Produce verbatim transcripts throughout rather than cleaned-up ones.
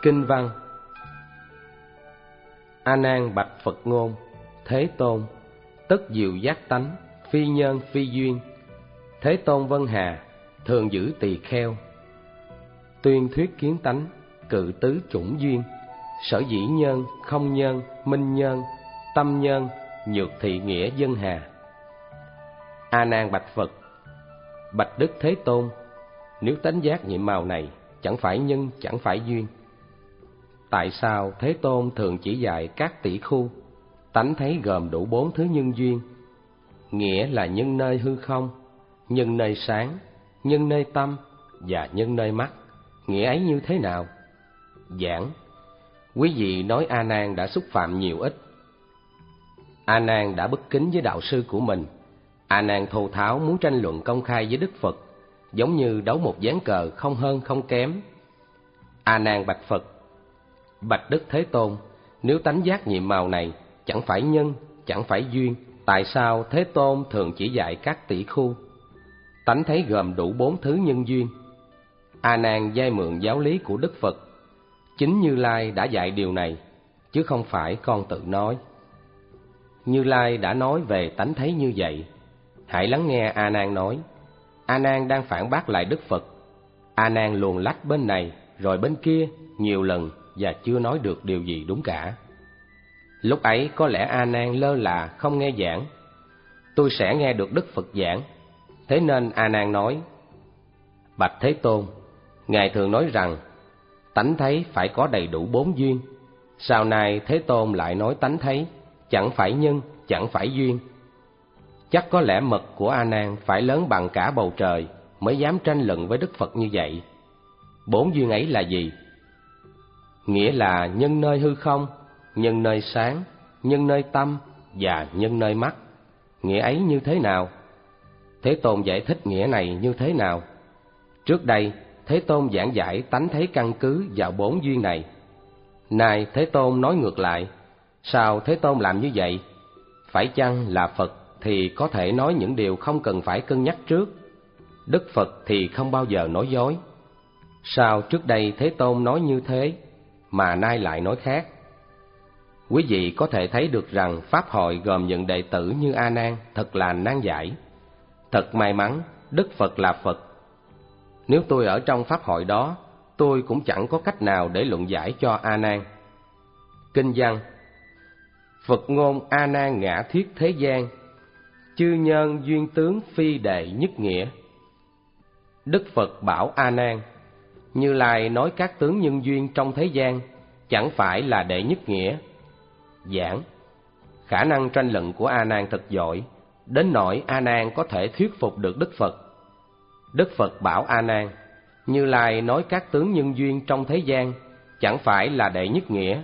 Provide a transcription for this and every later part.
Kinh văn. A Nan bạch Phật ngôn: Thế Tôn, tất diệu giác tánh, phi nhân phi duyên. Thế Tôn vân hà, thường giữ tỳ kheo. Tuyên thuyết kiến tánh, cự tứ chủng duyên. Sở dĩ nhân, không nhân, minh nhân, tâm nhân, nhược thị nghĩa dân hà. A Nan bạch Phật: Bạch Đức Thế Tôn, nếu tánh giác nhiệm màu này chẳng phải nhân, chẳng phải duyên, tại sao Thế Tôn thường chỉ dạy các tỷ khu? Tánh thấy gồm đủ bốn thứ nhân duyên, nghĩa là nhân nơi hư không, nhân nơi sáng, nhân nơi tâm và nhân nơi mắt. Nghĩa ấy như thế nào? Giảng. Quý vị nói A Nan đã xúc phạm nhiều ít. A Nan đã bất kính với đạo sư của mình. A Nan thô tháo muốn tranh luận công khai với Đức Phật, giống như đấu một ván cờ không hơn không kém. A Nan bạch Phật: Bạch Đức Thế Tôn, nếu tánh giác nhiệm màu này chẳng phải nhân, chẳng phải duyên, tại sao Thế Tôn thường chỉ dạy các tỷ khu? Tánh thấy gồm đủ bốn thứ nhân duyên. A Nan vay mượn giáo lý của Đức Phật. Chính Như Lai đã dạy điều này, chứ không phải con tự nói. Như Lai đã nói về tánh thấy như vậy. Hãy lắng nghe A Nan nói. A Nan đang phản bác lại Đức Phật. A Nan luồn lách bên này rồi bên kia nhiều lần và chưa nói được điều gì đúng cả. Lúc ấy có lẽ A Nan lơ là không nghe giảng. Tôi sẽ nghe được Đức Phật giảng. Thế nên A Nan nói: Bạch Thế Tôn, Ngài thường nói rằng tánh thấy phải có đầy đủ bốn duyên. Sau này Thế Tôn lại nói tánh thấy chẳng phải nhân, chẳng phải duyên. Chắc có lẽ mật của A Nan phải lớn bằng cả bầu trời mới dám tranh luận với Đức Phật như vậy. Bốn duyên ấy là gì? Nghĩa là nhân nơi hư không, nhân nơi sáng, nhân nơi tâm và nhân nơi mắt. Nghĩa ấy như thế nào? Thế Tôn giải thích nghĩa này như thế nào? Trước đây Thế Tôn giảng giải tánh thấy căn cứ vào bốn duyên này. Nay Thế Tôn nói ngược lại. Sao Thế Tôn làm như vậy? Phải chăng là Phật thì có thể nói những điều không cần phải cân nhắc trước? Đức Phật thì không bao giờ nói dối. Sao trước đây Thế Tôn nói như thế mà nay lại nói khác? Quý vị có thể thấy được rằng Pháp hội gồm những đệ tử như A Nan thật là nan giải. Thật may mắn Đức Phật là Phật. Nếu tôi ở trong Pháp hội đó, tôi cũng chẳng có cách nào để luận giải cho A Nan. Kinh văn. Phật ngôn A Nan ngã thuyết thế gian, chư nhân duyên tướng phi đệ nhất nghĩa. Đức Phật bảo A Nan: Như Lai nói các tướng nhân duyên trong thế gian chẳng phải là đệ nhất nghĩa. Giảng. Khả năng tranh luận của A Nan thật giỏi, đến nỗi A Nan có thể thuyết phục được Đức Phật. Đức Phật bảo A Nan: Như Lai nói các tướng nhân duyên trong thế gian chẳng phải là đệ nhất nghĩa.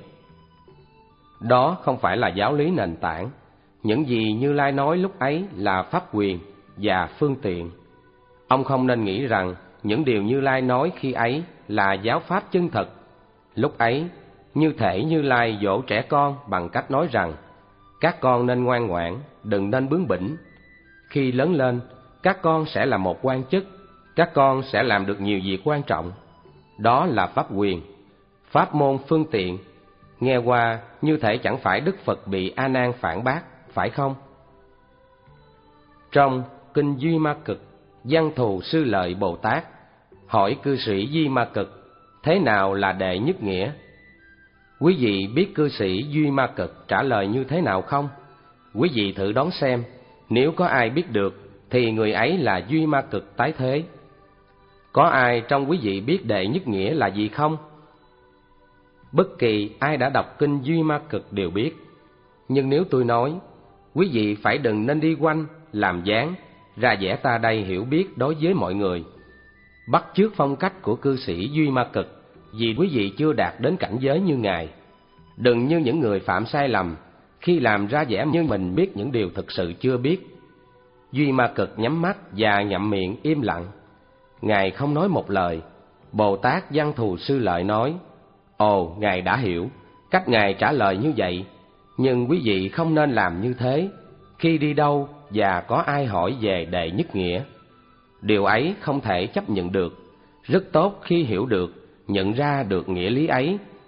Đó không phải là giáo lý nền tảng. Những gì Như Lai nói lúc ấy là pháp quyền và phương tiện. Ông không nên nghĩ rằng những điều Như Lai nói khi ấy là giáo pháp chân thật. Lúc ấy, như thể Như Lai dỗ trẻ con bằng cách nói rằng các con nên ngoan ngoãn, đừng nên bướng bỉnh. Khi lớn lên, các con sẽ là một quan chức, các con sẽ làm được nhiều việc quan trọng. Đó là pháp quyền, pháp môn phương tiện. Nghe qua như thể chẳng phải Đức Phật bị A Nan phản bác, phải không? Trong Kinh Duy Ma Cực, Văn Thù Sư Lợi Bồ Tát hỏi cư sĩ Duy Ma Cực thế nào là đệ nhất nghĩa. Quý vị biết cư sĩ Duy Ma Cực trả lời như thế nào không? Quý vị thử đoán xem, nếu có ai biết được thì người ấy là Duy Ma Cực tái thế. Có ai trong quý vị biết đệ nhất nghĩa là gì không? Bất kỳ ai đã đọc kinh Duy Ma Cực đều biết. Nhưng nếu tôi nói, quý vị phải đừng nên đi quanh, làm dáng, ra vẻ ta đây hiểu biết đối với mọi người, bắt chước phong cách của cư sĩ Duy Ma Cực, vì quý vị chưa đạt đến cảnh giới như Ngài. Đừng như những người phạm sai lầm khi làm ra vẻ như mình biết những điều thực sự chưa biết. Duy Ma Cực nhắm mắt và ngậm miệng im lặng. Ngài không nói một lời. Bồ Tát Văn Thù Sư Lợi nói: Ồ, Ngài đã hiểu. Cách Ngài trả lời như vậy. Nhưng quý vị không nên làm như thế khi đi đâu và có ai hỏi về đệ nhất nghĩa. Điều ấy không thể chấp nhận được. Rất tốt khi hiểu được, nhận ra được nghĩa lý ấy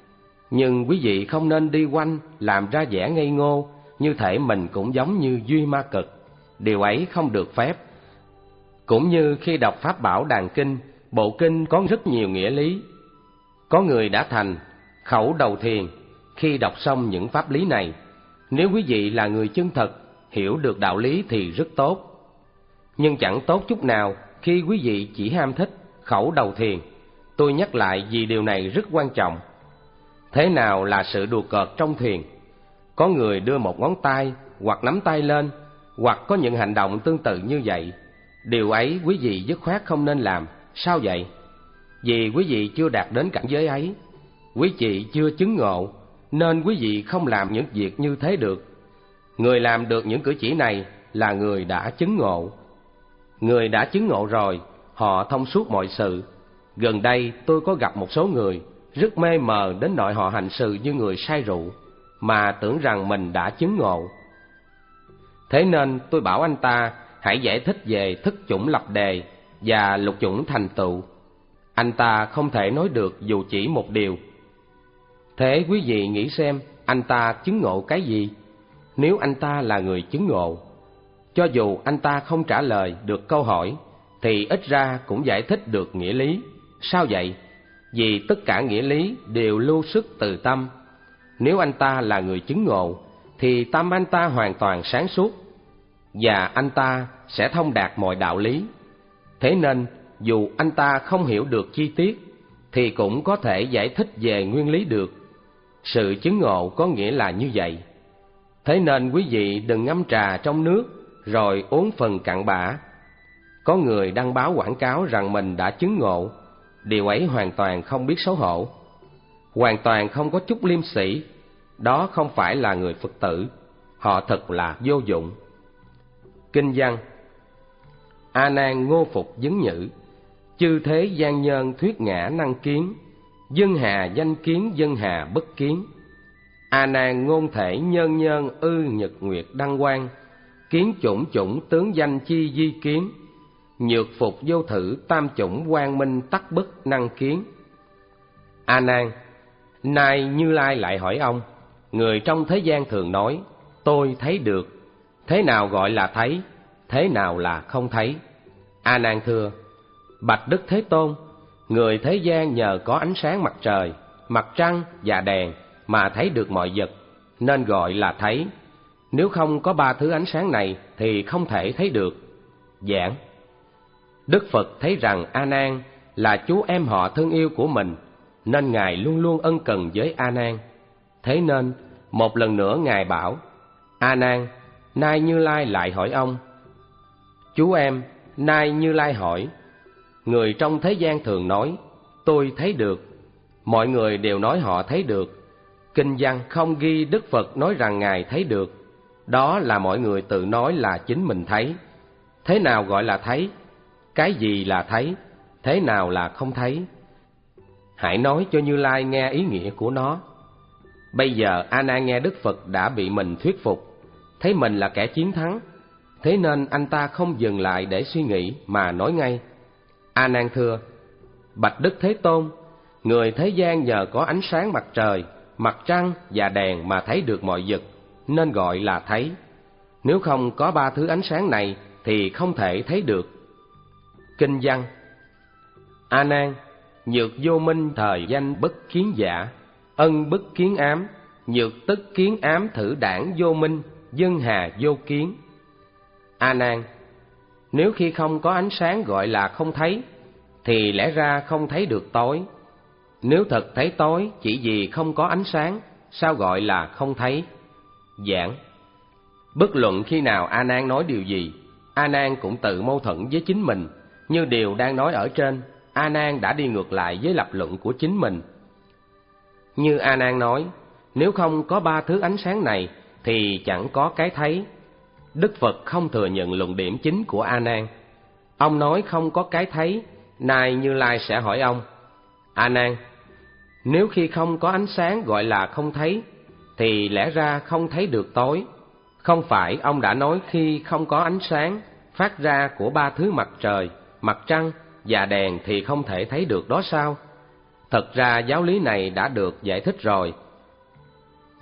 Nhưng quý vị không nên đi quanh làm ra vẻ ngây ngô, như thể mình cũng giống như Duy Ma Cực. Điều ấy không được phép. Cũng như khi đọc Pháp Bảo Đàn Kinh, bộ kinh có rất nhiều nghĩa lý. Có người đã thành khẩu đầu thiền khi đọc xong những pháp lý này. Nếu quý vị là người chân thật, hiểu được đạo lý thì rất tốt. Nhưng chẳng tốt chút nào khi quý vị chỉ ham thích khẩu đầu thiền. Tôi nhắc lại vì điều này rất quan trọng. Thế nào là sự đùa cợt trong thiền? Có người đưa một ngón tay hoặc nắm tay lên, hoặc có những hành động tương tự như vậy. Điều ấy quý vị dứt khoát không nên làm. Sao vậy? Vì quý vị chưa đạt đến cảnh giới ấy. Quý vị chưa chứng ngộ, nên quý vị không làm những việc như thế được. Người làm được những cử chỉ này là người đã chứng ngộ. Người đã chứng ngộ rồi, họ thông suốt mọi sự. Gần đây tôi có gặp một số người rất mê mờ đến nỗi họ hành sự như người say rượu, mà tưởng rằng mình đã chứng ngộ. Thế nên tôi bảo anh ta hãy giải thích về thức chủng lập đề và lục chủng thành tựu. Anh ta không thể nói được dù chỉ một điều. Thế quý vị nghĩ xem anh ta chứng ngộ cái gì? Nếu anh ta là người chứng ngộ, cho dù anh ta không trả lời được câu hỏi, thì ít ra cũng giải thích được nghĩa lý. Sao vậy? Vì tất cả nghĩa lý đều lưu xuất từ tâm. Nếu anh ta là người chứng ngộ, thì tâm anh ta hoàn toàn sáng suốt, và anh ta sẽ thông đạt mọi đạo lý. Thế nên, dù anh ta không hiểu được chi tiết, thì cũng có thể giải thích về nguyên lý được. Sự chứng ngộ có nghĩa là như vậy. Thế nên quý vị đừng ngâm trà trong nước rồi uống phần cặn bã. Có người đăng báo quảng cáo rằng mình đã chứng ngộ. Điều ấy hoàn toàn không biết xấu hổ, hoàn toàn không có chút liêm sỉ. Đó không phải là người Phật tử. Họ thật là vô dụng. Kinh văn: A Nan ngô phục vấn nhữ, chư thế gian nhân thuyết ngã năng kiến, dân hà danh kiến dân hà bất kiến. A Nan ngôn thể nhân nhân ư nhật nguyệt đăng quang, kiến chủng chủng tướng danh chi di kiến, nhược phục vô thử tam chủng quang minh tắc bất năng kiến. A Nan, nay Như Lai lại hỏi ông: người trong thế gian thường nói tôi thấy được, thế nào gọi là thấy, thế nào là không thấy? A Nan thưa: bạch Đức Thế Tôn, người thế gian nhờ có ánh sáng mặt trời, mặt trăng và đèn mà thấy được mọi vật, nên gọi là thấy. Nếu không có ba thứ ánh sáng này thì không thể thấy được. Giảng: Đức Phật thấy rằng A Nan là chú em họ thân yêu của mình, nên Ngài luôn luôn ân cần với A Nan. Thế nên một lần nữa Ngài bảo: A Nan, nay Như Lai lại hỏi ông. Chú em, nay Như Lai hỏi: người trong thế gian thường nói tôi thấy được, mọi người đều nói họ thấy được. Kinh văn không ghi Đức Phật nói rằng Ngài thấy được. Đó là mọi người tự nói là chính mình thấy. Thế nào gọi là thấy? Cái gì là thấy? Thế nào là không thấy? Hãy nói cho Như Lai nghe ý nghĩa của nó. Bây giờ A Nan nghe Đức Phật đã bị mình thuyết phục, thấy mình là kẻ chiến thắng. Thế nên anh ta không dừng lại để suy nghĩ mà nói ngay: A Nan thưa: bạch Đức Thế Tôn, người thế gian nhờ có ánh sáng mặt trời, mặt trăng và đèn mà thấy được mọi vật, nên gọi là thấy. Nếu không có ba thứ ánh sáng này thì không thể thấy được. Kinh văn: A Nan, nhược vô minh thời danh bất kiến giả, ân bất kiến ám, nhược tức kiến ám thử đảng vô minh, dân hà vô kiến. A Nan, nếu khi không có ánh sáng gọi là không thấy, thì lẽ ra không thấy được tối. Nếu thật thấy tối chỉ vì không có ánh sáng, sao gọi là không thấy? Giảng: bất luận khi nào A Nan nói điều gì, A Nan cũng tự mâu thuẫn với chính mình. Như điều đang nói ở trên, A Nan đã đi ngược lại với lập luận của chính mình. Như A Nan nói, nếu không có ba thứ ánh sáng này thì chẳng có cái thấy. Đức Phật không thừa nhận luận điểm chính của A Nan. Ông nói không có cái thấy. Nay Như Lai sẽ hỏi ông: A Nan, nếu khi không có ánh sáng gọi là không thấy, thì lẽ ra không thấy được tối. Không phải ông đã nói khi không có ánh sáng phát ra của ba thứ mặt trời, mặt trăng và đèn thì không thể thấy được đó sao? Thật ra giáo lý này đã được giải thích rồi,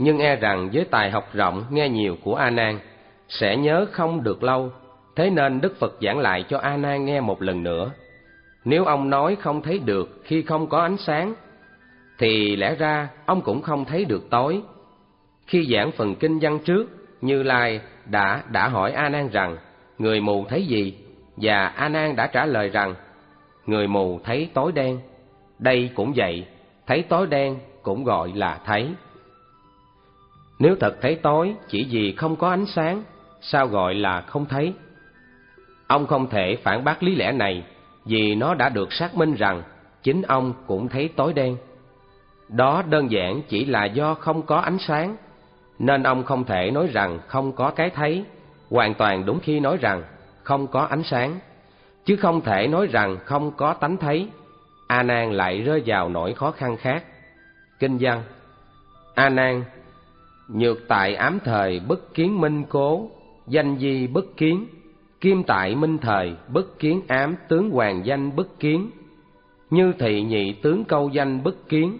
nhưng e rằng với tài học rộng nghe nhiều của A Nan sẽ nhớ không được lâu, thế nên Đức Phật giảng lại cho A Nan nghe một lần nữa. Nếu ông nói không thấy được khi không có ánh sáng, thì lẽ ra ông cũng không thấy được tối. Khi giảng phần kinh văn trước, Như Lai đã đã hỏi A Nan rằng người mù thấy gì, và A Nan đã trả lời rằng người mù thấy tối đen. Đây cũng vậy, thấy tối đen cũng gọi là thấy. Nếu thật thấy tối chỉ vì không có ánh sáng, sao gọi là không thấy? Ông không thể phản bác lý lẽ này, vì nó đã được xác minh rằng chính ông cũng thấy tối đen. Đó đơn giản chỉ là do không có ánh sáng, nên ông không thể nói rằng không có cái thấy, hoàn toàn đúng khi nói rằng không có ánh sáng, chứ không thể nói rằng không có tánh thấy. A Nan lại rơi vào nỗi khó khăn khác. Kinh văn: A Nan, nhược tại ám thời bất kiến minh cố, danh di bất kiến, kim tại minh thời bất kiến ám tướng hoàng danh bất kiến, như thị nhị tướng câu danh bất kiến.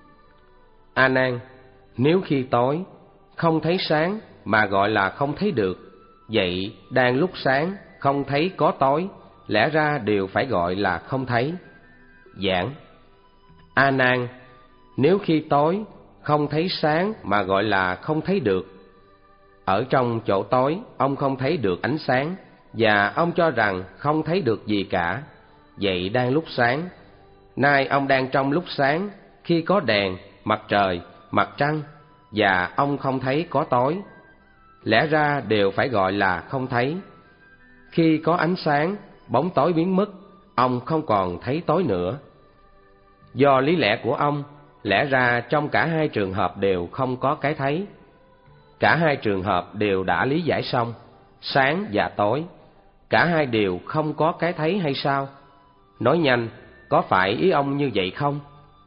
A Nan, nếu khi tối không thấy sáng mà gọi là không thấy được, vậy đang lúc sáng không thấy có tối, lẽ ra đều phải gọi là không thấy. Giảng: A Nan, nếu khi tối không thấy sáng mà gọi là không thấy được. Ở trong chỗ tối ông không thấy được ánh sáng, và ông cho rằng không thấy được gì cả. Vậy đang lúc sáng, nay ông đang trong lúc sáng, khi có đèn, mặt trời, mặt trăng, và ông không thấy có tối, lẽ ra đều phải gọi là không thấy. Khi có ánh sáng, bóng tối biến mất, ông không còn thấy tối nữa. Do lý lẽ của ông, lẽ ra trong cả hai trường hợp đều không có cái thấy. Cả hai trường hợp đều đã lý giải xong, sáng và tối, cả hai đều không có cái thấy hay sao? Nói nhanh, có phải ý ông như vậy không?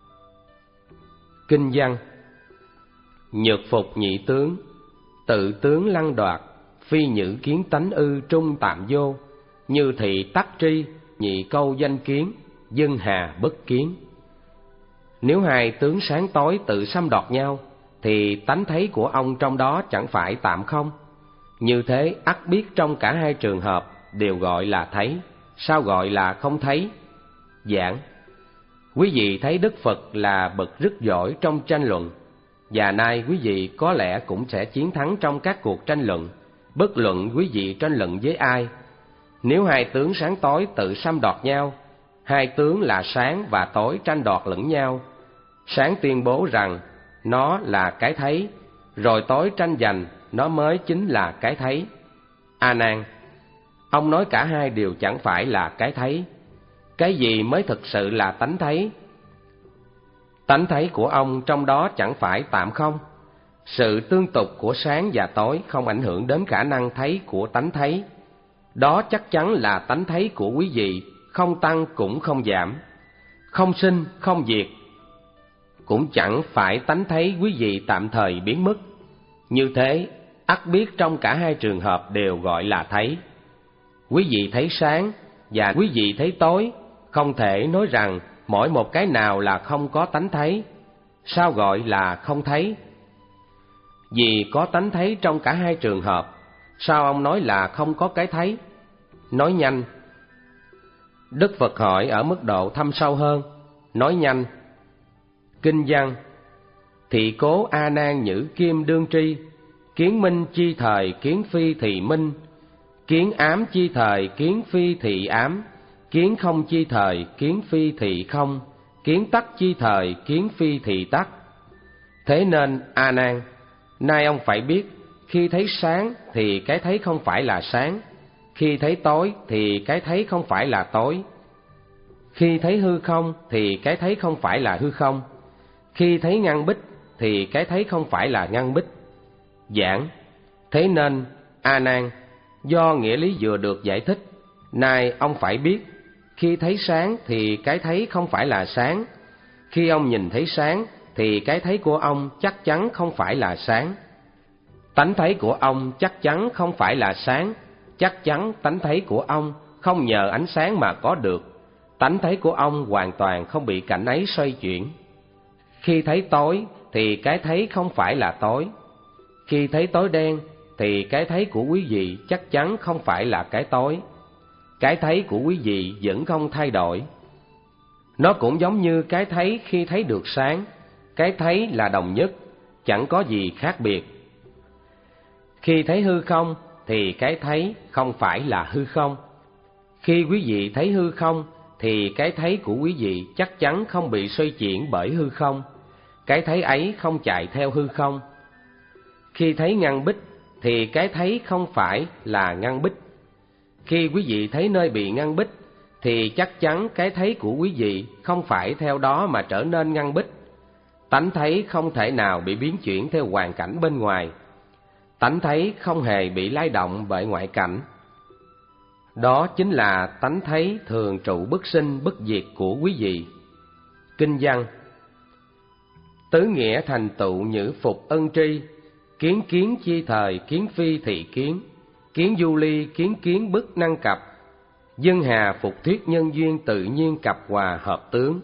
Kinh văn: Nhược phục nhị tướng, tự tướng lăng đoạt, phi nhữ kiến tánh ư trung tạm vô, như thị tắc tri, nhị câu danh kiến, dân hà bất kiến. Nếu hai tướng sáng tối tự xâm đoạt nhau, thì tánh thấy của ông trong đó chẳng phải tạm không? Như thế ắt biết trong cả hai trường hợp đều gọi là thấy, sao gọi là không thấy? Giảng: Quý vị thấy Đức Phật là bậc rất giỏi trong tranh luận, và nay quý vị có lẽ cũng sẽ chiến thắng trong các cuộc tranh luận, bất luận quý vị tranh luận với ai. Nếu hai tướng sáng tối tự xâm đoạt nhau, hai tướng là sáng và tối tranh đoạt lẫn nhau, sáng tuyên bố rằng nó là cái thấy, rồi tối tranh giành nó mới chính là cái thấy. A Nan, ông nói cả hai đều chẳng phải là cái thấy. Cái gì mới thực sự là tánh thấy? Tánh thấy của ông trong đó chẳng phải tạm không? Sự tương tục của sáng và tối không ảnh hưởng đến khả năng thấy của tánh thấy. Đó chắc chắn là tánh thấy của quý vị, không tăng cũng không giảm, không sinh không diệt. Cũng chẳng phải tánh thấy quý vị tạm thời biến mất. Như thế, ắt biết trong cả hai trường hợp đều gọi là thấy. Quý vị thấy sáng và quý vị thấy tối, không thể nói rằng mỗi một cái nào là không có tánh thấy. Sao gọi là không thấy? Vì có tánh thấy trong cả hai trường hợp, sao ông nói là không có cái thấy? Nói nhanh. Đức Phật hỏi ở mức độ thâm sâu hơn. Nói nhanh. Kinh văn: Thị cố A Nan nhữ kim đương tri, kiến minh chi thời kiến phi thì minh, kiến ám chi thời kiến phi thì ám, kiến không chi thời kiến phi thì không, kiến tắc chi thời kiến phi thì tắc. Thế nên A Nan, nay ông phải biết, khi thấy sáng thì cái thấy không phải là sáng, khi thấy tối thì cái thấy không phải là tối, khi thấy hư không thì cái thấy không phải là hư không, khi thấy ngăn bích thì cái thấy không phải là ngăn bích. Giảng: Thế nên A Nan, do nghĩa lý vừa được giải thích, nay ông phải biết, khi thấy sáng thì cái thấy không phải là sáng, khi ông nhìn thấy sáng thì cái thấy của ông chắc chắn không phải là sáng. Tánh thấy của ông chắc chắn không phải là sáng, chắc chắn tánh thấy của ông không nhờ ánh sáng mà có được. Tánh thấy của ông hoàn toàn không bị cảnh ấy xoay chuyển. Khi thấy tối thì cái thấy không phải là tối. Khi thấy tối đen thì cái thấy của quý vị chắc chắn không phải là cái tối. Cái thấy của quý vị vẫn không thay đổi. Nó cũng giống như cái thấy khi thấy được sáng, cái thấy là đồng nhất, chẳng có gì khác biệt. Khi thấy hư không thì cái thấy không phải là hư không. Khi quý vị thấy hư không thì cái thấy của quý vị chắc chắn không bị xoay chuyển bởi hư không. Cái thấy ấy không chạy theo hư không. Khi thấy ngăn bích thì cái thấy không phải là ngăn bích. Khi quý vị thấy nơi bị ngăn bích thì chắc chắn cái thấy của quý vị không phải theo đó mà trở nên ngăn bích. Tánh thấy không thể nào bị biến chuyển theo hoàn cảnh bên ngoài. Tánh thấy không hề bị lay động bởi ngoại cảnh. Đó chính là tánh thấy thường trụ bất sinh bất diệt của quý vị. Kinh văn: tứ nghĩa thành tựu nhữ phục ân tri, kiến kiến chi thời kiến phi thị kiến, kiến du ly kiến kiến bất năng cập, dân hà phục thuyết nhân duyên tự nhiên cặp hòa hợp tướng.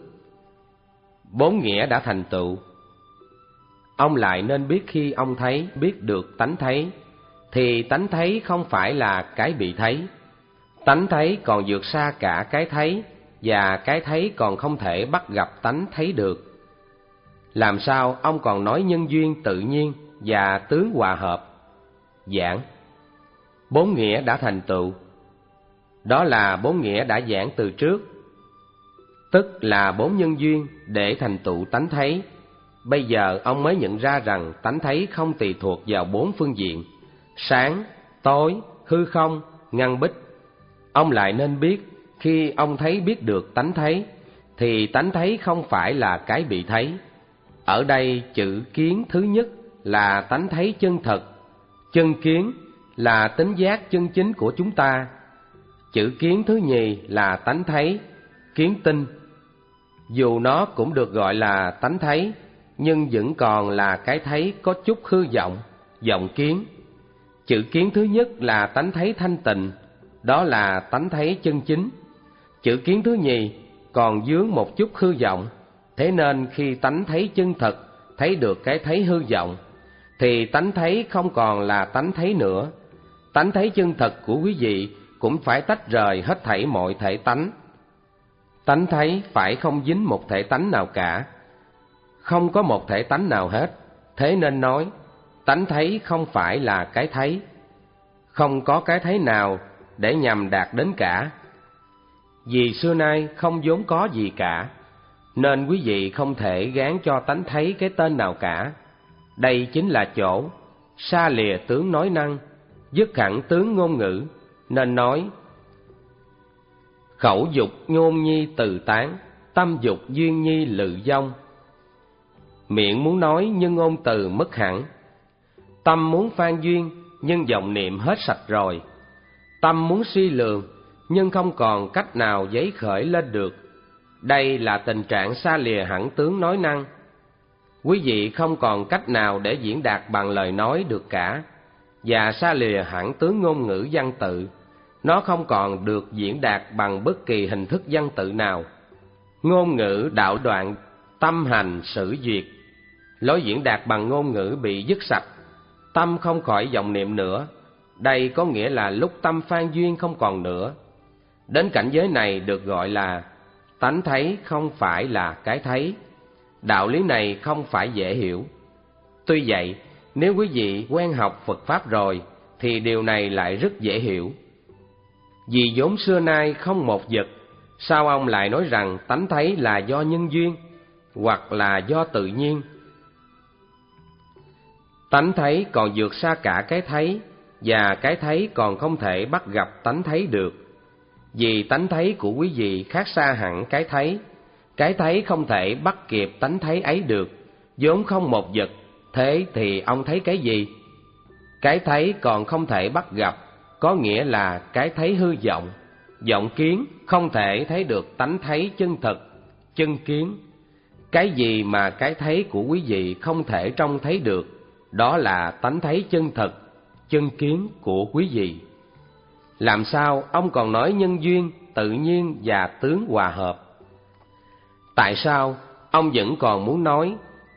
Bốn nghĩa đã thành tựu. Ông lại nên biết khi ông thấy biết được tánh thấy, thì tánh thấy không phải là cái bị thấy. Tánh thấy còn vượt xa cả cái thấy, và cái thấy còn không thể bắt gặp tánh thấy được. Làm sao ông còn nói nhân duyên tự nhiên và tướng hòa hợp? Giảng: bốn nghĩa đã thành tựu. Đó là bốn nghĩa đã giảng từ trước, tức là bốn nhân duyên để thành tựu tánh thấy. Bây giờ ông mới nhận ra rằng tánh thấy không tùy thuộc vào bốn phương diện: sáng, tối, hư không, ngăn bích. Ông lại nên biết khi ông thấy biết được tánh thấy, thì tánh thấy không phải là cái bị thấy. Ở đây chữ kiến thứ nhất là tánh thấy chân thật, chân kiến là tính giác chân chính của chúng ta. Chữ kiến thứ nhì là tánh thấy, kiến tinh. Dù nó cũng được gọi là tánh thấy, nhưng vẫn còn là cái thấy có chút hư vọng, vọng kiến. Chữ kiến thứ nhất là tánh thấy thanh tịnh, đó là tánh thấy chân chính. Chữ kiến thứ nhì còn vướng một chút hư vọng, thế nên khi tánh thấy chân thật, thấy được cái thấy hư vọng, thì tánh thấy không còn là tánh thấy nữa. Tánh thấy chân thật của quý vị cũng phải tách rời hết thảy mọi thể tánh. Tánh thấy phải không dính một thể tánh nào cả, không có một thể tánh nào hết. Thế nên nói, tánh thấy không phải là cái thấy. Không có cái thấy nào để nhằm đạt đến cả. Vì xưa nay không vốn có gì cả, nên quý vị không thể gán cho tánh thấy cái tên nào cả. Đây chính là chỗ xa lìa tướng nói năng, dứt hẳn tướng ngôn ngữ, nên nói: khẩu dục ngôn nhi từ tán, tâm dục duyên nhi lự vong. Miệng muốn nói nhưng ngôn từ mất hẳn, tâm muốn phan duyên nhưng vọng niệm hết sạch rồi. Tâm muốn suy lường nhưng không còn cách nào giấy khởi lên được. Đây là tình trạng xa lìa hẳn tướng nói năng. Quý vị không còn cách nào để diễn đạt bằng lời nói được cả, và xa lìa hẳn tướng ngôn ngữ văn tự. Nó không còn được diễn đạt bằng bất kỳ hình thức văn tự nào. Ngôn ngữ đạo đoạn, tâm hành sử duyệt. Lối diễn đạt bằng ngôn ngữ bị dứt sạch, tâm không khỏi vọng niệm nữa. Đây có nghĩa là lúc tâm phan duyên không còn nữa. Đến cảnh giới này được gọi là tánh thấy không phải là cái thấy. Đạo lý này không phải dễ hiểu. Tuy vậy, nếu quý vị quen học Phật Pháp rồi, thì điều này lại rất dễ hiểu. Vì vốn xưa nay không một vật, sao ông lại nói rằng tánh thấy là do nhân duyên, hoặc là do tự nhiên? Tánh thấy còn vượt xa cả cái thấy, và cái thấy còn không thể bắt gặp tánh thấy được. Vì tánh thấy của quý vị khác xa hẳn cái thấy. Cái thấy không thể bắt kịp tánh thấy ấy được, vốn không một vật. Thế thì ông thấy cái gì? Cái thấy còn không thể bắt gặp, có nghĩa là cái thấy hư vọng, vọng kiến, không thể thấy được tánh thấy chân thật, chân kiến. Cái gì mà cái thấy của quý vị không thể trông thấy được, đó là tánh thấy chân thật, chân kiến của quý vị. Làm sao ông còn nói nhân duyên, tự nhiên và tướng hòa hợp? Tại sao ông vẫn còn muốn nói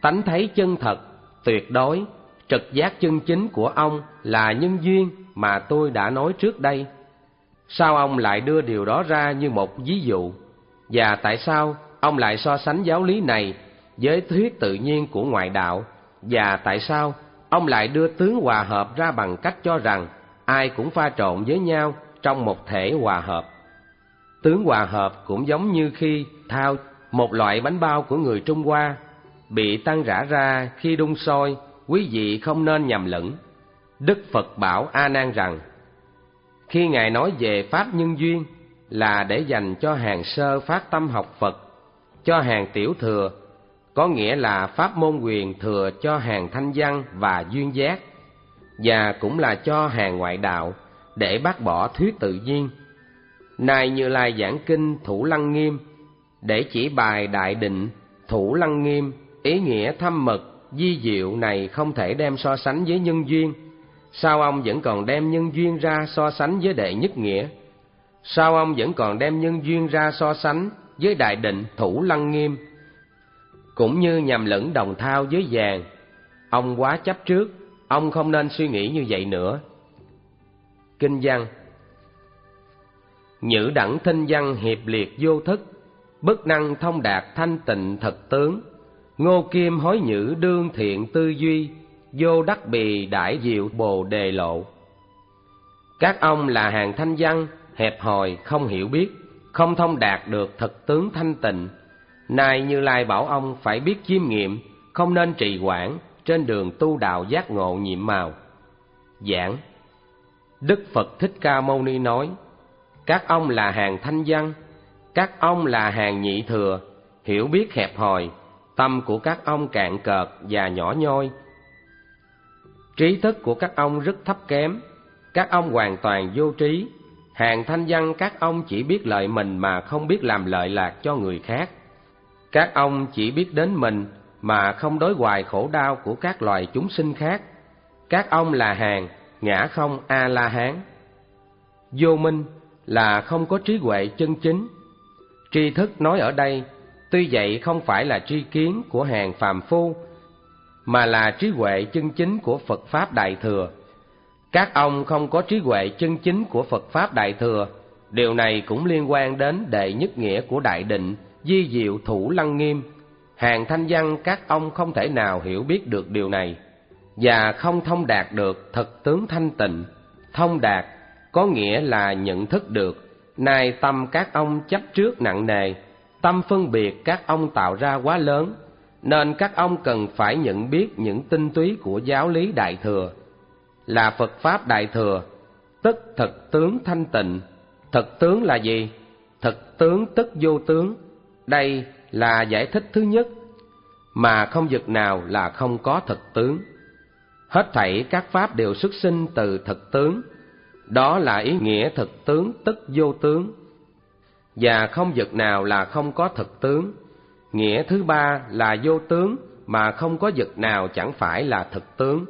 tánh thấy chân thật, tuyệt đối, trực giác chân chính của ông là nhân duyên mà tôi đã nói trước đây. Sao ông lại đưa điều đó ra như một ví dụ? Và tại sao ông lại so sánh giáo lý này với thuyết tự nhiên của ngoại đạo? Và tại sao ông lại đưa tướng hòa hợp ra bằng cách cho rằng ai cũng pha trộn với nhau trong một thể hòa hợp? Tướng hòa hợp cũng giống như khi thao, một loại bánh bao của người Trung Hoa, bị tan rã ra khi đun sôi. Quý vị không nên nhầm lẫn. Đức Phật bảo A Nan rằng, khi Ngài nói về pháp nhân duyên là để dành cho hàng sơ phát tâm học Phật, cho hàng tiểu thừa, có nghĩa là pháp môn quyền thừa cho hàng thanh văn và duyên giác, và cũng là cho hàng ngoại đạo, để bác bỏ thuyết tự nhiên. Nay Như Lai giảng kinh Thủ Lăng Nghiêm để chỉ bài đại định Thủ Lăng Nghiêm, ý nghĩa thâm mật vi diệu này không thể đem so sánh với nhân duyên. Sao ông vẫn còn đem nhân duyên ra so sánh với đệ nhất nghĩa? Sao ông vẫn còn đem nhân duyên ra so sánh với đại định Thủ Lăng Nghiêm? Cũng như nhầm lẫn đồng thau với vàng. Ông quá chấp trước, ông không nên suy nghĩ như vậy nữa. Kinh văn: Nhữ đẳng thinh văn hiệp liệt vô thức, bất năng thông đạt thanh tịnh thật tướng. Ngô Kim hối nhữ đương thiện tư duy, vô đắc bì đại diệu bồ đề lộ. Các ông là hàng thanh văn, hẹp hòi, không hiểu biết, không thông đạt được thực tướng thanh tịnh. Nay Như Lai bảo ông phải biết chiêm nghiệm, không nên trì hoãn trên đường tu đạo giác ngộ nhiệm màu. Giảng: Đức Phật Thích Ca Mâu Ni nói, các ông là hàng thanh văn, các ông là hàng nhị thừa, hiểu biết hẹp hòi, tâm của các ông cạn cợt và nhỏ nhoi. Trí thức của các ông rất thấp kém, các ông hoàn toàn vô trí. Hàng thanh văn các ông chỉ biết lợi mình mà không biết làm lợi lạc cho người khác. Các ông chỉ biết đến mình mà không đối hoài khổ đau của các loài chúng sinh khác. Các ông là hàng ngã không A-la-hán. Vô minh là không có trí huệ chân chính. Tri thức nói ở đây tuy vậy không phải là tri kiến của hàng phàm phu, mà là trí huệ chân chính của Phật Pháp Đại Thừa. Các ông không có trí huệ chân chính của Phật Pháp Đại Thừa. Điều này cũng liên quan đến đệ nhất nghĩa của Đại Định vi diệu Thủ Lăng Nghiêm. Hàng thanh văn các ông không thể nào hiểu biết được điều này, và không thông đạt được thật tướng thanh tịnh. Thông đạt có nghĩa là nhận thức được. Nay tâm các ông chấp trước nặng nề, tâm phân biệt các ông tạo ra quá lớn, nên các ông cần phải nhận biết những tinh túy của giáo lý Đại Thừa, là Phật Pháp Đại Thừa, tức thực tướng thanh tịnh. Thực tướng là gì? Thực tướng tức vô tướng. Đây là giải thích thứ nhất, mà không vật nào là không có thực tướng. Hết thảy các pháp đều xuất sinh từ thực tướng, đó là ý nghĩa thực tướng tức vô tướng. Và không vật nào là không có thực tướng. Nghĩa thứ ba là vô tướng, mà không có vật nào chẳng phải là thực tướng.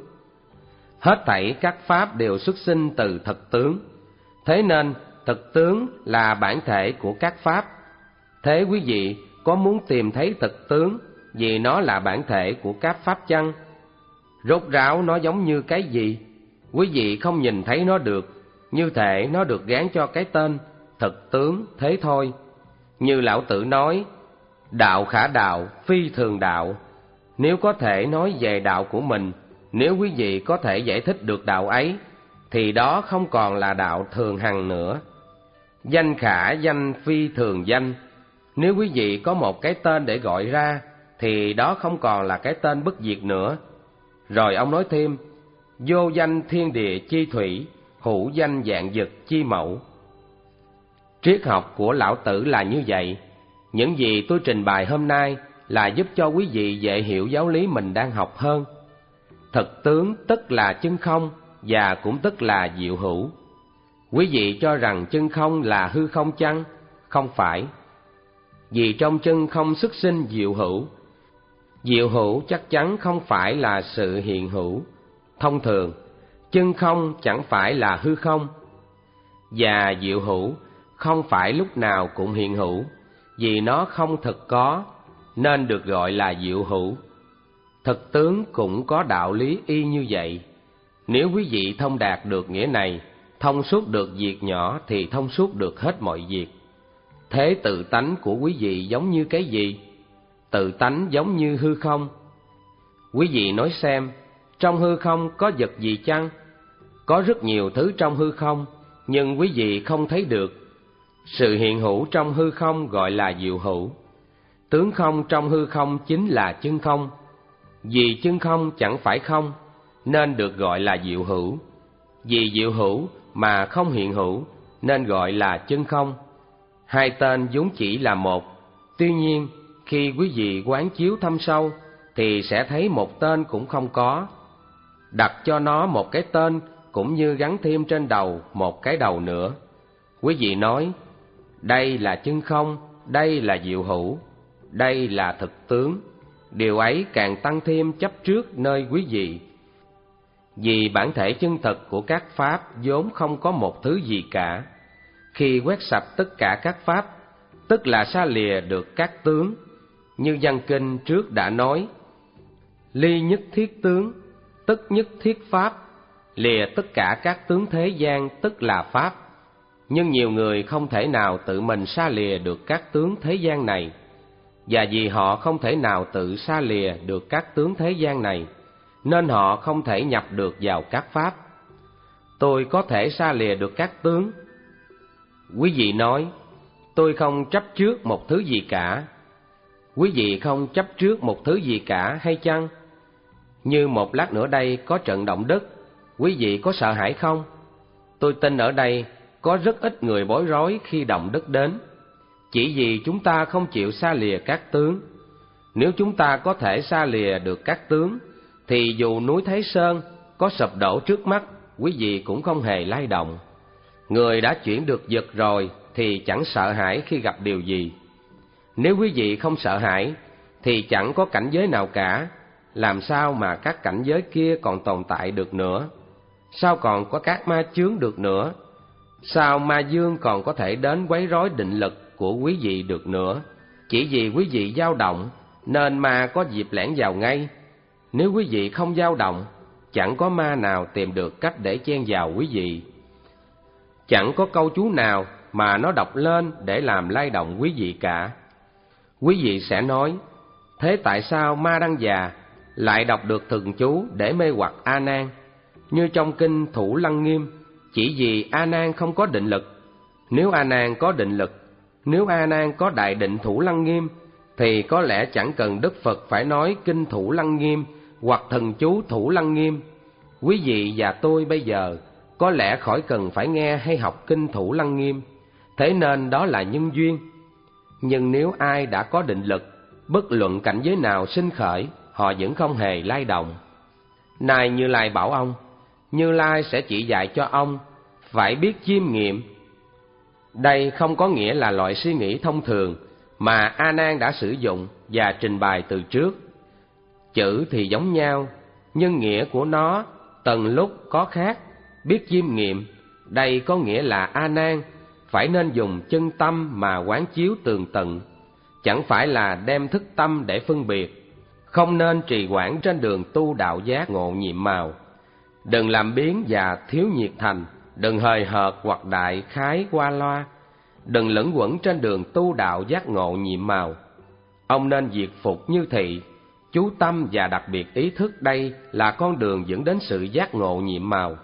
Hết thảy các pháp đều xuất sinh từ thực tướng. Thế nên thực tướng là bản thể của các pháp. Thế quý vị có muốn tìm thấy thực tướng vì nó là bản thể của các pháp chăng? Rốt ráo nó giống như cái gì? Quý vị không nhìn thấy nó được, như thể nó được gán cho cái tên thực tướng thế thôi. Như Lão Tử nói, đạo khả đạo, phi thường đạo. Nếu có thể nói về đạo của mình, nếu quý vị có thể giải thích được đạo ấy, thì đó không còn là đạo thường hằng nữa. Danh khả danh, phi thường danh. Nếu quý vị có một cái tên để gọi ra, thì đó không còn là cái tên bất diệt nữa. Rồi ông nói thêm, vô danh thiên địa chi thủy, hữu danh vạn vật chi mẫu. Triết học của Lão Tử là như vậy. Những gì tôi trình bày hôm nay là giúp cho quý vị dễ hiểu giáo lý mình đang học hơn. Thực tướng tức là chân không, và cũng tức là diệu hữu. Quý vị cho rằng chân không là hư không chăng? Không phải. Vì trong chân không xuất sinh diệu hữu. Diệu hữu chắc chắn không phải là sự hiện hữu. Thông thường, chân không chẳng phải là hư không, và diệu hữu không phải lúc nào cũng hiện hữu, vì nó không thực có, nên được gọi là diệu hữu. Thực tướng cũng có đạo lý y như vậy. Nếu quý vị thông đạt được nghĩa này, thông suốt được việc nhỏ thì thông suốt được hết mọi việc. Thế tự tánh của quý vị giống như cái gì? Tự tánh giống như hư không. Quý vị nói xem, trong hư không có vật gì chăng? Có rất nhiều thứ trong hư không, nhưng quý vị không thấy được. Sự hiện hữu trong hư không gọi là diệu hữu. Tướng không trong hư không chính là chân không. Vì chân không chẳng phải không, nên được gọi là diệu hữu. Vì diệu hữu mà không hiện hữu, nên gọi là chân không. Hai tên vốn chỉ là một. Tuy nhiên, khi quý vị quán chiếu thâm sâu, thì sẽ thấy một tên cũng không có. Đặt cho nó một cái tên cũng như gắn thêm trên đầu một cái đầu nữa. Quý vị nói, đây là chân không, đây là diệu hữu, đây là thực tướng. Điều ấy càng tăng thêm chấp trước nơi quý vị. Vì bản thể chân thực của các pháp vốn không có một thứ gì cả. Khi quét sạch tất cả các pháp, tức là xa lìa được các tướng. Như văn kinh trước đã nói, ly nhất thiết tướng, tức nhất thiết pháp, lìa tất cả các tướng thế gian tức là pháp. Nhưng nhiều người không thể nào tự mình xa lìa được các tướng thế gian này. Và vì họ không thể nào tự xa lìa được các tướng thế gian này, nên họ không thể nhập được vào các pháp. Tôi có thể xa lìa được các tướng. Quý vị nói, tôi không chấp trước một thứ gì cả. Quý vị không chấp trước một thứ gì cả hay chăng? Như một lát nữa đây có trận động đất, quý vị có sợ hãi không? Tôi tin ở đây có rất ít người bối rối khi động đất đến, chỉ vì chúng ta không chịu xa lìa các tướng. Nếu chúng ta có thể xa lìa được các tướng, thì dù núi Thái Sơn có sụp đổ trước mắt, quý vị cũng không hề lay động. Người đã chuyển được vật rồi thì chẳng sợ hãi khi gặp điều gì. Nếu quý vị không sợ hãi, thì chẳng có cảnh giới nào cả. Làm sao mà các cảnh giới kia còn tồn tại được nữa? Sao còn có các ma chướng được nữa? Sao ma dương còn có thể đến quấy rối định lực của quý vị được nữa? Chỉ vì quý vị dao động, nên ma có dịp lẻn vào ngay. Nếu quý vị không dao động, chẳng có ma nào tìm được cách để chen vào quý vị. Chẳng có câu chú nào mà nó đọc lên để làm lay động quý vị cả. Quý vị sẽ nói, thế tại sao Ma Đăng Già lại đọc được thần chú để mê hoặc A Nan? Như trong kinh Thủ Lăng Nghiêm, chỉ vì A Nan không có định lực. Nếu A Nan có định lực, nếu A Nan có đại định Thủ Lăng Nghiêm, thì có lẽ chẳng cần Đức Phật phải nói kinh Thủ Lăng Nghiêm hoặc thần chú Thủ Lăng Nghiêm. Quý vị và tôi bây giờ có lẽ khỏi cần phải nghe hay học kinh Thủ Lăng Nghiêm, thế nên đó là nhân duyên. Nhưng nếu ai đã có định lực, bất luận cảnh giới nào sinh khởi, họ vẫn không hề lay động. Này Như Lai bảo ông, Như Lai sẽ chỉ dạy cho ông phải biết chiêm nghiệm. Đây không có nghĩa là loại suy nghĩ thông thường mà A Nan đã sử dụng và trình bày từ trước. Chữ thì giống nhau, nhưng nghĩa của nó tần lúc có khác. Biết chiêm nghiệm, đây có nghĩa là A Nan phải nên dùng chân tâm mà quán chiếu tường tận, chẳng phải là đem thức tâm để phân biệt. Không nên trì hoãn trên đường tu đạo giác ngộ nhiệm màu. Đừng làm biếng và thiếu nhiệt thành, đừng hời hợt hoặc đại khái qua loa. Đừng lẫn quẩn trên đường tu đạo giác ngộ nhiệm màu. Ông nên diệt phục như thị, chú tâm và đặc biệt ý thức đây là con đường dẫn đến sự giác ngộ nhiệm màu.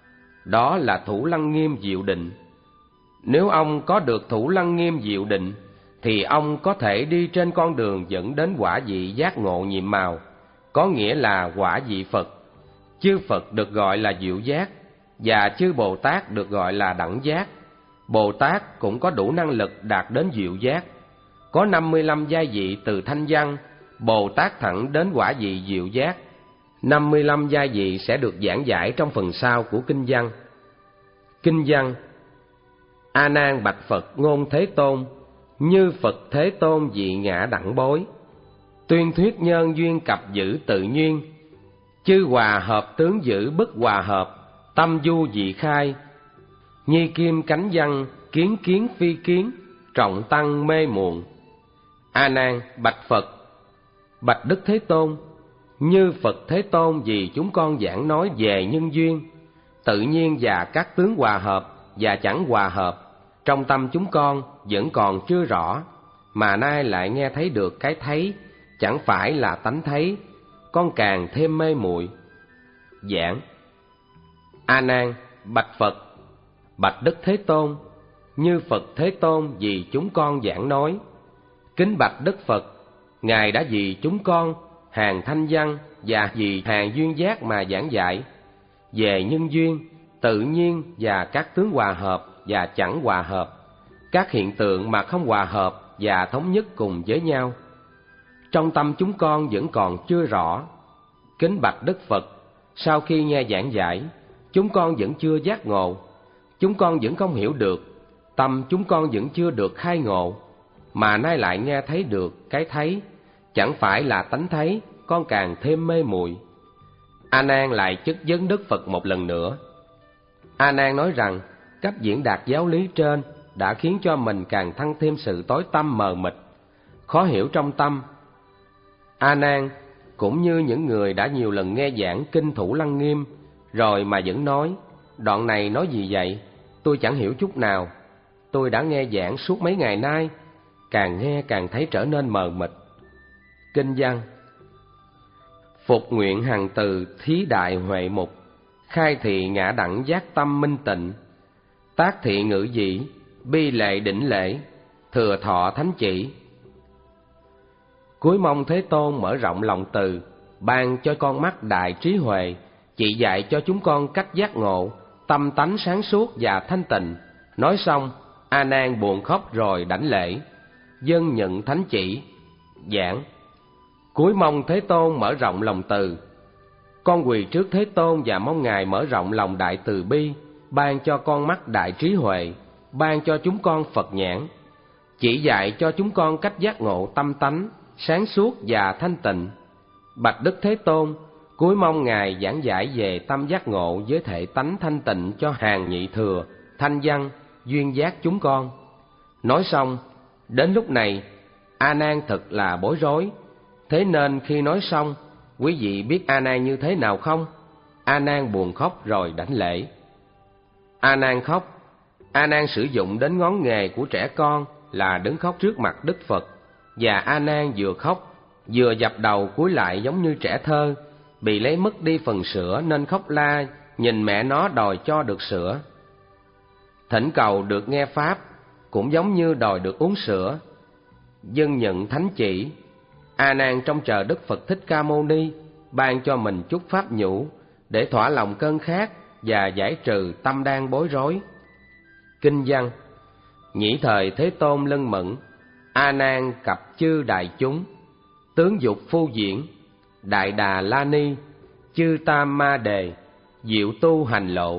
Đó là Thủ Lăng Nghiêm diệu định. Nếu ông có được Thủ Lăng Nghiêm diệu định, thì ông có thể đi trên con đường dẫn đến quả vị giác ngộ nhiệm màu, có nghĩa là quả vị Phật. Chư Phật được gọi là diệu giác, và chư Bồ Tát được gọi là đẳng giác. Bồ Tát cũng có đủ năng lực đạt đến diệu giác. Có năm mươi lăm giai vị từ thanh văn, Bồ Tát thẳng đến quả vị diệu giác. năm mươi lăm giai vị sẽ được giảng giải trong phần sau của kinh văn. Kinh văn: A Nan bạch Phật ngôn Thế Tôn, như Phật Thế Tôn dị ngã đẳng bối, tuyên thuyết nhân duyên cặp giữ tự nhiên, chư hòa hợp tướng giữ bất hòa hợp, tâm du dị khai, nhi kim cánh văn kiến kiến phi kiến, trọng tăng mê muộn. A Nan bạch Phật: bạch Đức Thế Tôn, Như Phật Thế Tôn vì chúng con giảng nói về nhân duyên, tự nhiên và các tướng hòa hợp và chẳng hòa hợp, trong tâm chúng con vẫn còn chưa rõ, mà nay lại nghe thấy được cái thấy, chẳng phải là tánh thấy, con càng thêm mê muội. Giảng: A Nan, bạch Phật, bạch Đức Thế Tôn, như Phật Thế Tôn vì chúng con giảng nói. Kính bạch Đức Phật, Ngài đã vì chúng con hàng thanh văn và vì hàng duyên giác mà giảng dạy về nhân duyên, tự nhiên và các tướng hòa hợp và chẳng hòa hợp, các hiện tượng mà không hòa hợp và thống nhất cùng với nhau. Trong tâm chúng con vẫn còn chưa rõ. Kính bạch Đức Phật, sau khi nghe giảng giải, chúng con vẫn chưa giác ngộ, chúng con vẫn không hiểu được, tâm chúng con vẫn chưa được khai ngộ, mà nay lại nghe thấy được cái thấy, chẳng phải là tánh thấy, con càng thêm mê muội. A Nan lại chất vấn Đức Phật một lần nữa. A Nan nói rằng cách diễn đạt giáo lý trên đã khiến cho mình càng tăng thêm sự tối tăm mờ mịt, khó hiểu trong tâm. A Nan cũng như những người đã nhiều lần nghe giảng kinh Thủ Lăng Nghiêm rồi mà vẫn nói: đoạn này nói gì vậy? Tôi chẳng hiểu chút nào. Tôi đã nghe giảng suốt mấy ngày nay, càng nghe càng thấy trở nên mờ mịt. Kinh văn: Phục nguyện hằng từ thí đại huệ mục, khai thị ngã đẳng giác tâm minh tịnh, tác thị ngữ dĩ, bi lệ đỉnh lễ, thừa thọ thánh chỉ. Cuối mong Thế Tôn mở rộng lòng từ, ban cho con mắt đại trí huệ, chỉ dạy cho chúng con cách giác ngộ, tâm tánh sáng suốt và thanh tịnh. Nói xong, A Nan buồn khóc rồi đảnh lễ, dâng nhận thánh chỉ. Giảng: Cuối mong Thế Tôn mở rộng lòng từ. Con quỳ trước Thế Tôn và mong Ngài mở rộng lòng đại từ bi, ban cho con mắt đại trí huệ, ban cho chúng con Phật nhãn, chỉ dạy cho chúng con cách giác ngộ tâm tánh sáng suốt và thanh tịnh. Bạch Đức Thế Tôn, cuối mong Ngài giảng giải về tâm giác ngộ với thể tánh thanh tịnh cho hàng nhị thừa, thanh văn, duyên giác chúng con. Nói xong, đến lúc này, A Nan thật là bối rối. Thế nên khi nói xong, quý vị biết A Nan như thế nào không? A Nan buồn khóc rồi đảnh lễ. A Nan khóc. A Nan sử dụng đến ngón nghề của trẻ con là đứng khóc trước mặt Đức Phật, và A Nan vừa khóc vừa dập đầu cúi lại giống như trẻ thơ bị lấy mất đi phần sữa nên khóc la, nhìn mẹ nó đòi cho được sữa. Thỉnh cầu được nghe pháp cũng giống như đòi được uống sữa. Dâng nhận thánh chỉ, A Nan trông chờ Đức Phật Thích Ca Mâu Ni ban cho mình chút pháp nhũ để thỏa lòng cơn khát và giải trừ tâm đang bối rối. Kinh văn: Nhĩ thời Thế Tôn lân mẫn, A Nan cập chư đại chúng, tướng dục phu diễn, Đại Đà La Ni, chư Tam Ma Đề, diệu tu hành lộ.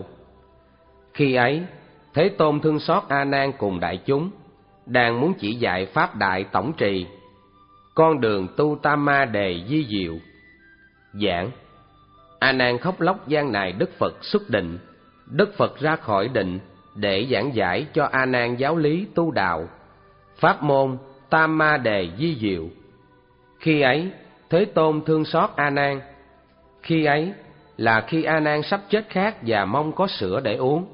Khi ấy, Thế Tôn thương xót A Nan cùng đại chúng, đang muốn chỉ dạy pháp đại tổng trì, con đường tu Tam Ma Đề di diệu. Giảng: A Nan khóc lóc gian nài Đức Phật xuất định. Đức Phật ra khỏi định để giảng giải cho A Nan giáo lý tu đạo, pháp môn Tam Ma Đề di diệu. Khi ấy, Thế Tôn thương xót A Nan. Khi ấy là khi A Nan sắp chết khát và mong có sữa để uống.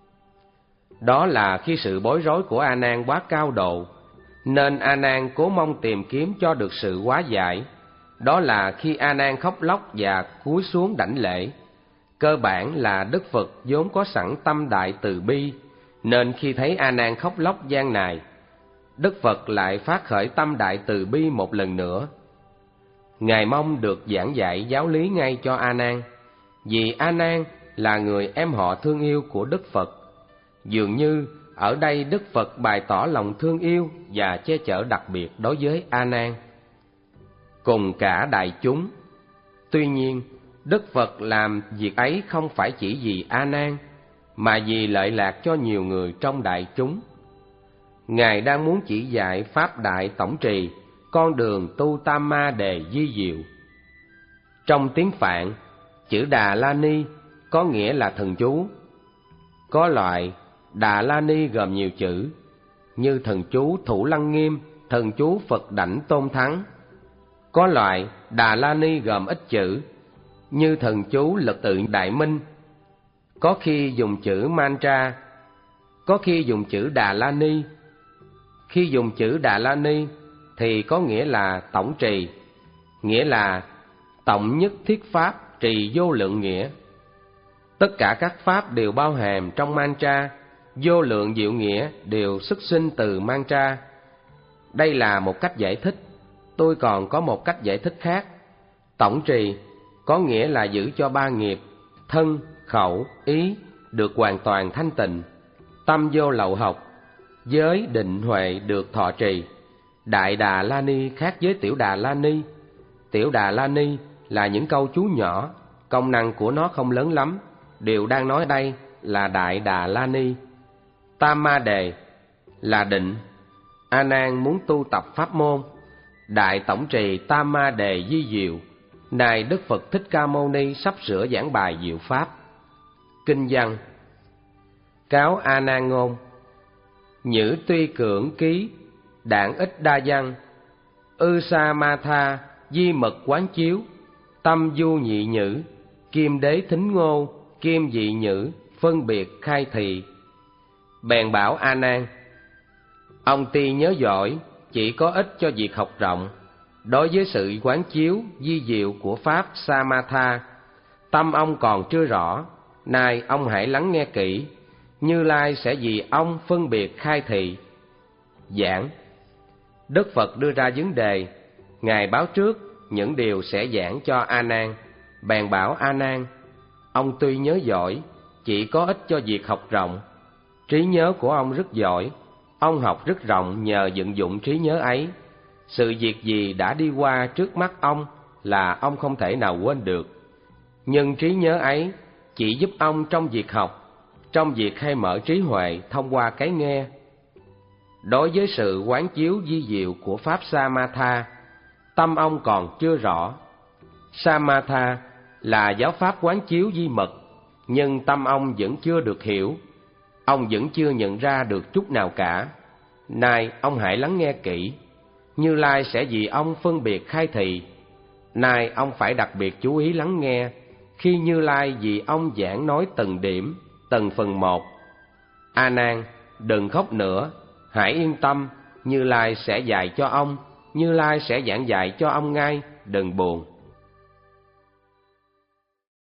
Đó là khi sự bối rối của A Nan quá cao độ, nên A Nan cố mong tìm kiếm cho được sự hóa giải. Đó là khi A Nan khóc lóc và cúi xuống đảnh lễ. Cơ bản là Đức Phật vốn có sẵn tâm đại từ bi, nên khi thấy A Nan khóc lóc gian nài, Đức Phật lại phát khởi tâm đại từ bi một lần nữa. Ngài mong được giảng dạy giáo lý ngay cho A Nan, vì A Nan là người em họ thương yêu của Đức Phật. Dường như ở đây Đức Phật bày tỏ lòng thương yêu và che chở đặc biệt đối với A Nan cùng cả đại chúng. Tuy nhiên, Đức Phật làm việc ấy không phải chỉ vì A Nan, mà vì lợi lạc cho nhiều người trong đại chúng. Ngài đang muốn chỉ dạy pháp đại tổng trì, con đường tu Tam Ma Đề di diệu. Trong tiếng Phạn, chữ Đà La Ni có nghĩa là thần chú. Có loại Đà La Ni gồm nhiều chữ, như thần chú Thủ Lăng Nghiêm, thần chú Phật Đảnh Tôn Thắng. Có loại Đà La Ni gồm ít chữ, như thần chú Lực Tự Đại Minh, có khi dùng chữ mantra, có khi dùng chữ Đà La Ni. Khi dùng chữ Đà La Ni thì có nghĩa là tổng trì, nghĩa là tổng nhất thiết pháp trì vô lượng nghĩa. Tất cả các pháp đều bao hàm trong mantra, vô lượng diệu nghĩa đều xuất sinh từ mantra. Đây là một cách giải thích. Tôi còn có một cách giải thích khác. Tổng trì có nghĩa là giữ cho ba nghiệp thân, khẩu, ý được hoàn toàn thanh tịnh, tâm vô lậu học, giới định huệ được thọ trì. Đại Đà La Ni khác với Tiểu Đà La Ni. Tiểu Đà La Ni là những câu chú nhỏ, công năng của nó không lớn lắm. Điều đang nói đây là Đại Đà La Ni. Tam Ma Đề là định. A Nan muốn tu tập pháp môn Đại Tổng Trì Tam Ma Đề Di Diệu, nay Đức Phật Thích Ca Mâu Ni sắp sửa giảng bài diệu pháp. Kinh văn: Cáo A Nan ngôn: Nhữ tuy cưỡng ký, đảng ít đa văn, ư sa ma tha, di mật quán chiếu, tâm du nhị nhữ, kim đế thính ngô, kim dị nhữ, phân biệt khai thị. Bèn bảo A Nan: Ông tuy nhớ giỏi, chỉ có ích cho việc học rộng. Đối với sự quán chiếu di diệu của pháp Samatha, tâm ông còn chưa rõ. Nay ông hãy lắng nghe kỹ, Như Lai sẽ vì ông phân biệt khai thị. Giảng: Đức Phật đưa ra vấn đề, Ngài báo trước những điều sẽ giảng cho A Nan. Bèn bảo A Nan: Ông tuy nhớ giỏi, chỉ có ích cho việc học rộng. Trí nhớ của ông rất giỏi, ông học rất rộng nhờ vận dụng trí nhớ ấy. Sự việc gì đã đi qua trước mắt ông là ông không thể nào quên được. Nhưng trí nhớ ấy chỉ giúp ông trong việc học, trong việc khai mở trí huệ thông qua cái nghe. Đối với sự quán chiếu di diệu của pháp Samatha, tâm ông còn chưa rõ. Samatha là giáo pháp quán chiếu di mật, nhưng tâm ông vẫn chưa được hiểu. Ông vẫn chưa nhận ra được chút nào cả. Nay ông hãy lắng nghe kỹ, Như Lai sẽ vì ông phân biệt khai thị. Nay ông phải đặc biệt chú ý lắng nghe khi Như Lai vì ông giảng nói từng điểm, từng phần một. A Nan, đừng khóc nữa, hãy yên tâm, Như Lai sẽ dạy cho ông, Như Lai sẽ giảng dạy cho ông ngay, đừng buồn.